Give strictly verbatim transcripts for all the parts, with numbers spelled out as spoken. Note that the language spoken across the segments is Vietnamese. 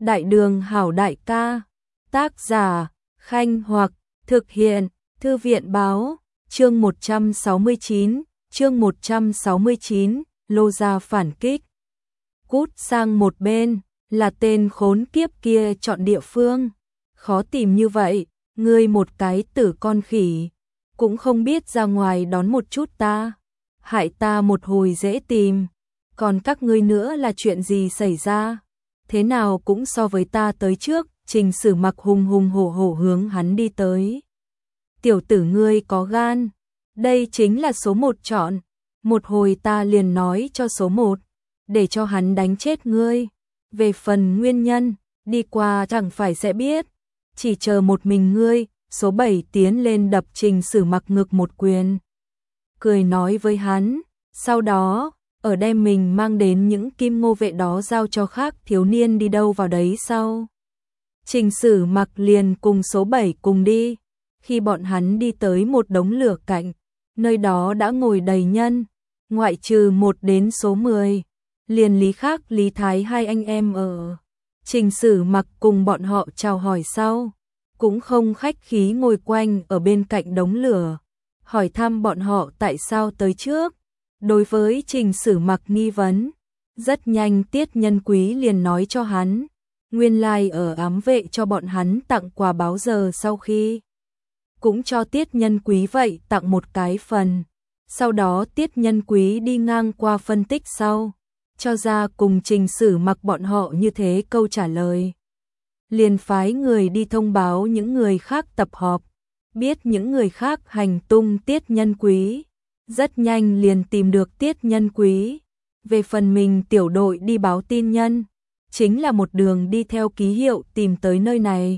Đại đường hảo đại ca. Tác giả, Khanh Hoặc, thực hiện, Thư viện báo, chương một trăm sáu mươi chín, chương một trăm sáu mươi chín, Lô gia phản kích. Cút sang một bên, là tên khốn kiếp kia chọn địa phương. Khó tìm như vậy, ngươi một cái tử con khỉ, cũng không biết ra ngoài đón một chút ta. Hại ta một hồi dễ tìm, còn các ngươi nữa là chuyện gì xảy ra? Thế nào cũng so với ta tới trước. Trình Sử Mặc hùng hùng hổ hổ hướng hắn đi tới. Tiểu tử ngươi có gan, đây chính là số một chọn, một hồi ta liền nói cho số một, để cho hắn đánh chết ngươi. Về phần nguyên nhân, đi qua chẳng phải sẽ biết, chỉ chờ một mình ngươi. Số bảy tiến lên đập Trình Sử Mặc ngực một quyền, cười nói với hắn, sau đó, ở đem mình mang đến những kim ngô vệ đó giao cho khác thiếu niên đi đâu vào đấy sau. Trình Sử Mặc liền cùng số bảy cùng đi, khi bọn hắn đi tới một đống lửa cạnh, nơi đó đã ngồi đầy nhân, ngoại trừ một đến số mười, liền Lý Khác Lý Thái hai anh em ở. Trình Sử Mặc cùng bọn họ chào hỏi sau, cũng không khách khí ngồi quanh ở bên cạnh đống lửa, hỏi thăm bọn họ tại sao tới trước. Đối với Trình Sử Mặc nghi vấn, rất nhanh Tiết Nhân Quý liền nói cho hắn, nguyên lai ở ám vệ cho bọn hắn tặng quà báo giờ sau khi, cũng cho Tiết Nhân Quý vậy tặng một cái phần. Sau đó Tiết Nhân Quý đi ngang qua phân tích sau, cho ra cùng Trình Sử Mặc bọn họ như thế câu trả lời. Liền phái người đi thông báo những người khác tập họp, biết những người khác hành tung Tiết Nhân Quý. Rất nhanh liền tìm được Tiết Nhân Quý. Về phần mình tiểu đội đi báo tin nhân, chính là một đường đi theo ký hiệu tìm tới nơi này.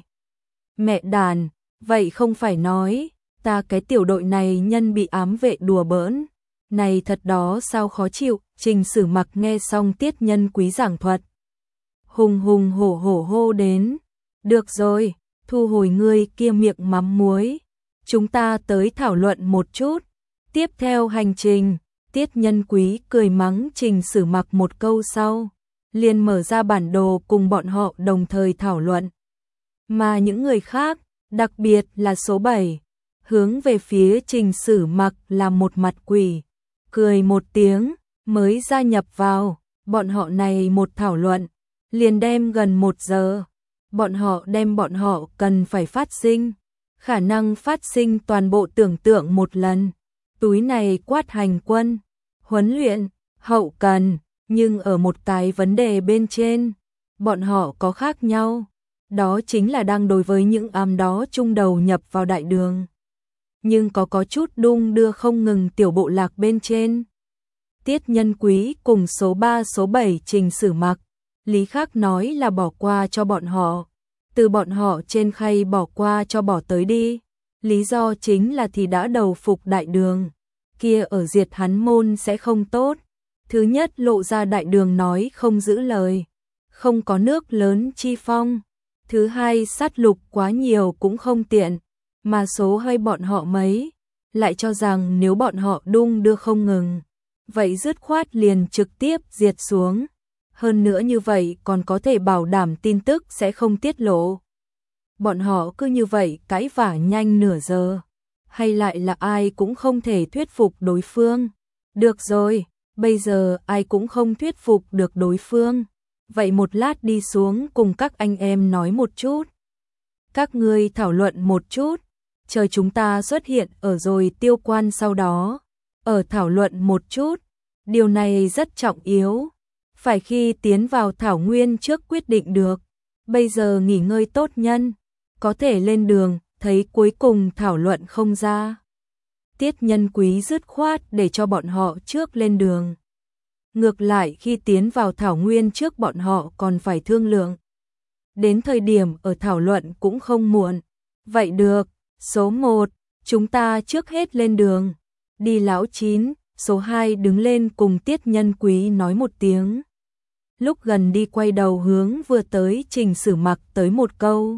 Mẹ đàn, vậy không phải nói, ta cái tiểu đội này nhân bị ám vệ đùa bỡn. Này thật đó sao khó chịu. Trình Sử Mặc nghe xong Tiết Nhân Quý giảng thuật, hùng hùng hổ hổ hô đến, được rồi, thu hồi ngươi kia miệng mắm muối, chúng ta tới thảo luận một chút. Tiếp theo hành trình, Tiết Nhân Quý cười mắng Trình Sử Mặc một câu sau, liền mở ra bản đồ cùng bọn họ đồng thời thảo luận. Mà những người khác, đặc biệt là số bảy, hướng về phía Trình Sử Mặc là một mặt quỷ, cười một tiếng, mới gia nhập vào. Bọn họ này một thảo luận, liền đem gần một giờ. Bọn họ đem bọn họ cần phải phát sinh, khả năng phát sinh toàn bộ tưởng tượng một lần. Túi này quát hành quân, huấn luyện, hậu cần, nhưng ở một cái vấn đề bên trên, bọn họ có khác nhau. Đó chính là đang đối với những ám đó chung đầu nhập vào đại đường, nhưng có có chút đung đưa không ngừng tiểu bộ lạc bên trên. Tiết Nhân Quý cùng số ba số bảy Trình Sử Mặc, Lý Khác nói là bỏ qua cho bọn họ, từ bọn họ trên khay bỏ qua cho bỏ tới đi. Lý do chính là thì đã đầu phục đại đường, kia ở diệt hắn môn sẽ không tốt. Thứ nhất lộ ra đại đường nói không giữ lời, không có nước lớn chi phong. Thứ hai sát lục quá nhiều cũng không tiện, mà số hơi bọn họ mấy, lại cho rằng nếu bọn họ đung đưa không ngừng, vậy dứt khoát liền trực tiếp diệt xuống. Hơn nữa như vậy còn có thể bảo đảm tin tức sẽ không tiết lộ. Bọn họ cứ như vậy cãi vã nhanh nửa giờ, hay lại là ai cũng không thể thuyết phục đối phương. Được rồi, bây giờ ai cũng không thuyết phục được đối phương, vậy một lát đi xuống cùng các anh em nói một chút. Các ngươi thảo luận một chút, chờ chúng ta xuất hiện ở rồi tiêu quan sau đó, ở thảo luận một chút. Điều này rất trọng yếu, phải khi tiến vào thảo nguyên trước quyết định được. Bây giờ nghỉ ngơi tốt nhân, có thể lên đường. Thấy cuối cùng thảo luận không ra, Tiết Nhân Quý dứt khoát để cho bọn họ trước lên đường. Ngược lại khi tiến vào thảo nguyên trước bọn họ còn phải thương lượng. Đến thời điểm ở thảo luận cũng không muộn. Vậy được, số một, chúng ta trước hết lên đường. Đi lão chín, số hai đứng lên cùng Tiết Nhân Quý nói một tiếng. Lúc gần đi quay đầu hướng vừa tới Trình Sử Mặc tới một câu,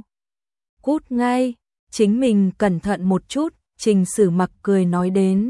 cút ngay. Chính mình cẩn thận một chút. Trình Sử Mặc cười nói đến,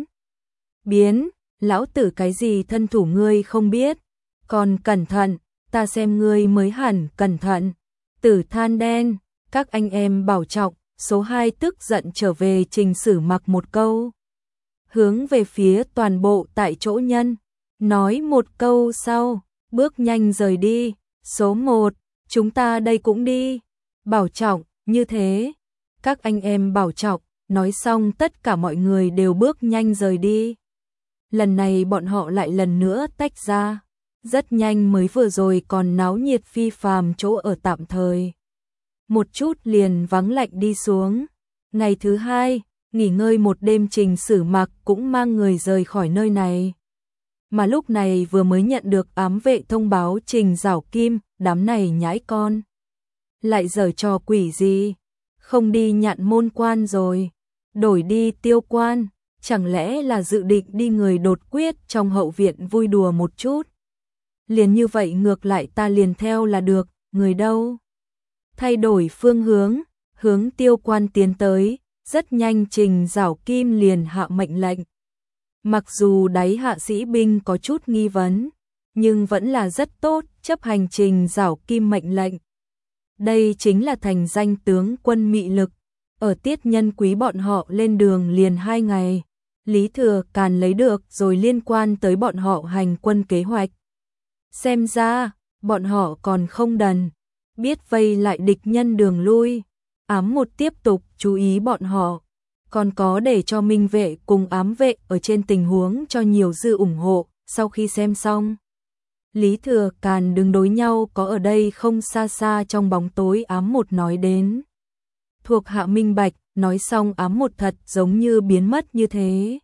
biến, lão tử cái gì thân thủ ngươi không biết, còn cẩn thận, ta xem ngươi mới hẳn cẩn thận. Tử than đen, các anh em bảo trọng. Số hai tức giận trở về Trình Sử Mặc một câu. Hướng về phía toàn bộ tại chỗ nhân. Nói một câu sau, bước nhanh rời đi. Số một, chúng ta đây cũng đi. Bảo trọng, như thế. Các anh em bảo trọng. Nói xong tất cả mọi người đều bước nhanh rời đi. Lần này bọn họ lại lần nữa tách ra. Rất nhanh, mới vừa rồi còn náo nhiệt phi phàm chỗ ở tạm thời. Một chút liền vắng lạnh đi xuống. Ngày thứ hai, nghỉ ngơi một đêm, Trình Sử Mặc cũng mang người rời khỏi nơi này. Mà lúc này vừa mới nhận được ám vệ thông báo Trình Giảo Kim, đám này nhãi con. Lại giở trò quỷ gì? Không đi Nhạn Môn Quan rồi, đổi đi Tiêu Quan, chẳng lẽ là dự định đi người đột quyết trong hậu viện vui đùa một chút? Liền như vậy ngược lại ta liền theo là được, người đâu? Thay đổi phương hướng, hướng Tiêu Quan tiến tới, rất nhanh Trình Giảo Kim liền hạ mệnh lệnh. Mặc dù đáy hạ sĩ binh có chút nghi vấn, nhưng vẫn là rất tốt, chấp hành Trình Giảo Kim mệnh lệnh. Đây chính là thành danh tướng quân mị lực. Ở Tiết Nhân Quý bọn họ lên đường liền hai ngày, Lý Thừa Càn lấy được rồi liên quan tới bọn họ hành quân kế hoạch. Xem ra, bọn họ còn không đần, biết vây lại địch nhân đường lui. Ám một tiếp tục chú ý bọn họ, còn có để cho minh vệ cùng ám vệ ở trên tình huống cho nhiều dư ủng hộ. Sau khi xem xong, Lý Thừa Càn đứng đối nhau có ở đây không xa xa trong bóng tối. Ám một nói đến, thuộc hạ minh bạch. Nói xong ám một thật giống như biến mất như thế.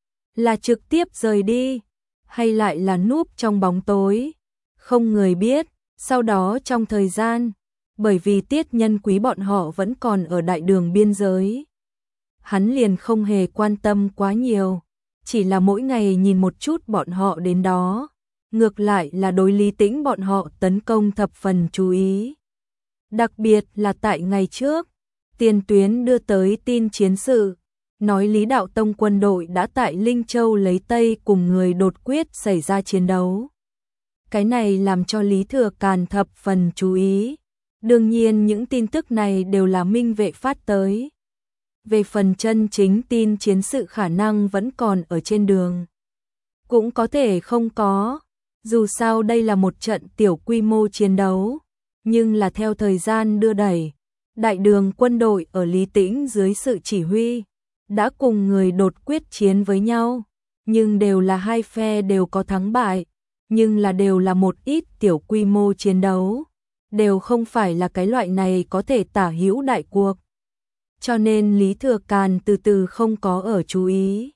Là trực tiếp rời đi, hay lại là núp trong bóng tối, không người biết. Sau đó trong thời gian, bởi vì Tiết Nhân Quý bọn họ vẫn còn ở đại đường biên giới, hắn liền không hề quan tâm quá nhiều, chỉ là mỗi ngày nhìn một chút bọn họ đến đó. Ngược lại là đối Lý Tĩnh bọn họ tấn công thập phần chú ý. Đặc biệt là tại ngày trước, tiền tuyến đưa tới tin chiến sự, nói Lý Đạo Tông quân đội đã tại Linh Châu lấy Tây cùng người đột quyết xảy ra chiến đấu. Cái này làm cho Lý Thừa Càn thập phần chú ý. Đương nhiên những tin tức này đều là minh vệ phát tới. Về phần chân chính tin chiến sự khả năng vẫn còn ở trên đường, cũng có thể không có. Dù sao đây là một trận tiểu quy mô chiến đấu, nhưng là theo thời gian đưa đẩy, đại đường quân đội ở Lý Tĩnh dưới sự chỉ huy đã cùng người đột quyết chiến với nhau, nhưng đều là hai phe đều có thắng bại, nhưng là đều là một ít tiểu quy mô chiến đấu, đều không phải là cái loại này có thể tả hữu đại cuộc. Cho nên Lý Thừa Càn từ từ không có ở chú ý.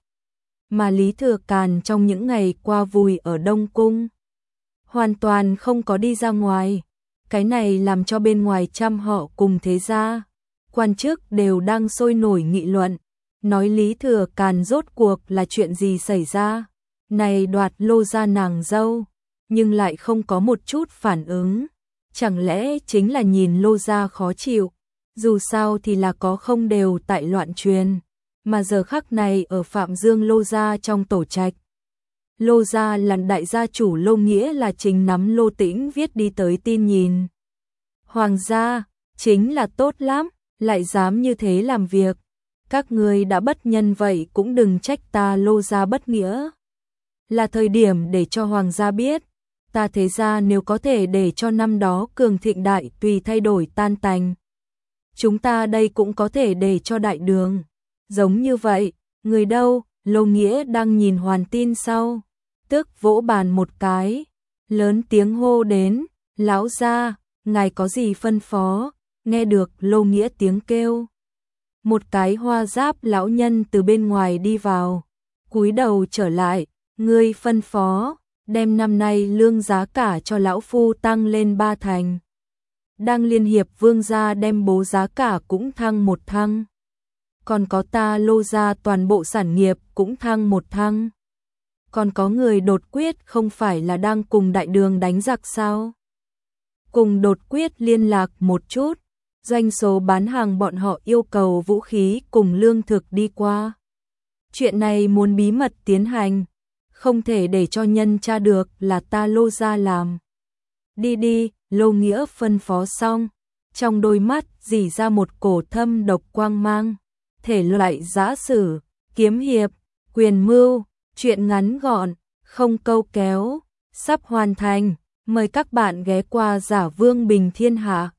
Mà Lý Thừa Càn trong những ngày qua vùi ở Đông Cung, hoàn toàn không có đi ra ngoài. Cái này làm cho bên ngoài trăm họ cùng thế gia, quan chức đều đang sôi nổi nghị luận, nói Lý Thừa Càn rốt cuộc là chuyện gì xảy ra. Này đoạt Lô gia nàng dâu, nhưng lại không có một chút phản ứng. Chẳng lẽ chính là nhìn Lô gia khó chịu? Dù sao thì là có không đều tại loạn truyền, mà giờ khắc này ở Phạm Dương Lô gia trong tổ trạch. Lô gia là đại gia chủ Lô Nghĩa là chính nắm Lô Tĩnh viết đi tới tin nhìn. Hoàng gia, chính là tốt lắm, lại dám như thế làm việc. Các ngươi đã bất nhân vậy cũng đừng trách ta Lô gia bất nghĩa. Là thời điểm để cho Hoàng gia biết, ta thế gia nếu có thể để cho năm đó cường thịnh đại tùy thay đổi tan tành, chúng ta đây cũng có thể để cho đại đường giống như vậy. Người đâu? Lô Nghĩa đang nhìn hoàn tin sau, tức vỗ bàn một cái, lớn tiếng hô đến, lão gia, ngài có gì phân phó? Nghe được Lô Nghĩa tiếng kêu, một cái hoa giáp lão nhân từ bên ngoài đi vào, cúi đầu trở lại, ngươi phân phó, đem năm nay lương giá cả cho lão phu tăng lên ba thành. Đang liên hiệp vương gia đem bố giá cả cũng thăng một thăng. Còn có ta Lô gia toàn bộ sản nghiệp cũng thăng một thăng. Còn có người đột quyết không phải là đang cùng đại đường đánh giặc sao? Cùng đột quyết liên lạc một chút, doanh số bán hàng bọn họ yêu cầu vũ khí cùng lương thực đi qua. Chuyện này muốn bí mật tiến hành, không thể để cho nhân tra được là ta Lô gia làm. Đi đi, Lô Nghĩa phân phó xong, trong đôi mắt rỉ ra một cổ thâm độc quang mang. Thể loại giã sử, kiếm hiệp, quyền mưu, truyện ngắn gọn, không câu kéo, sắp hoàn thành. Mời các bạn ghé qua Giả Vương Bình Thiên Hạ.